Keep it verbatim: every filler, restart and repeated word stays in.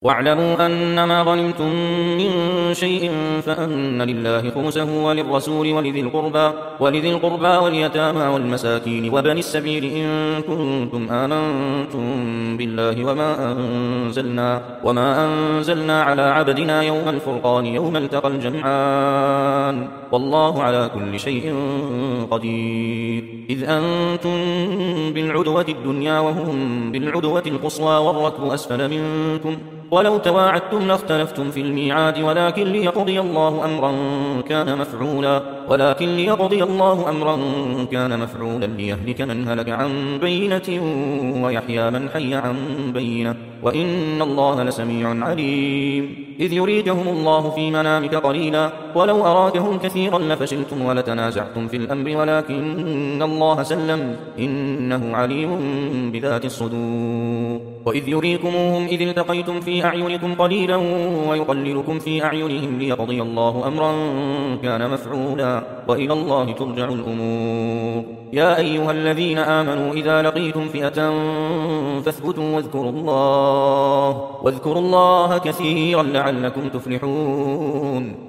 واعلموا أنما غنمتم من شيء فأن لله خمسه وللرسول ولذي القربى, ولذي القربى واليتامى والمساكين وبني السبيل إن كنتم آمنتم بالله وما أنزلنا, وما أنزلنا على عبدنا يوم الفرقان يوم التقى الجمعان والله على كل شيء قدير. إذ أنتم بالعدوة الدنيا وهم بالعدوة القصوى والركب أسفل منكم ولو تواعدتم لاختلفتم في الميعاد ولكن ليقضي الله أمرا كان مفعولا ولكن ليقضي الله أمرا كان مفعولا ليهلك من هلك عن بينة ويحيى من حي عن بينة وإن الله لسميع عليم. إذ يريدهم الله في منامك قليلا ولو أراكهم كثيرا لفشلتم ولتنازعتم في الأمر ولكن الله سلم إنه عليم بذات الصدور. وإذ يريكموهم إذ التقيتم في أعينكم قليلا ويقللكم في أعينهم ليقضي الله أمرا كان مفعولا وإلى الله ترجع الأمور. يا أيها الذين آمنوا إذا لقيتم فئة فاثبتوا واذكروا الله, واذكروا الله كثيرا لعلكم تفلحون.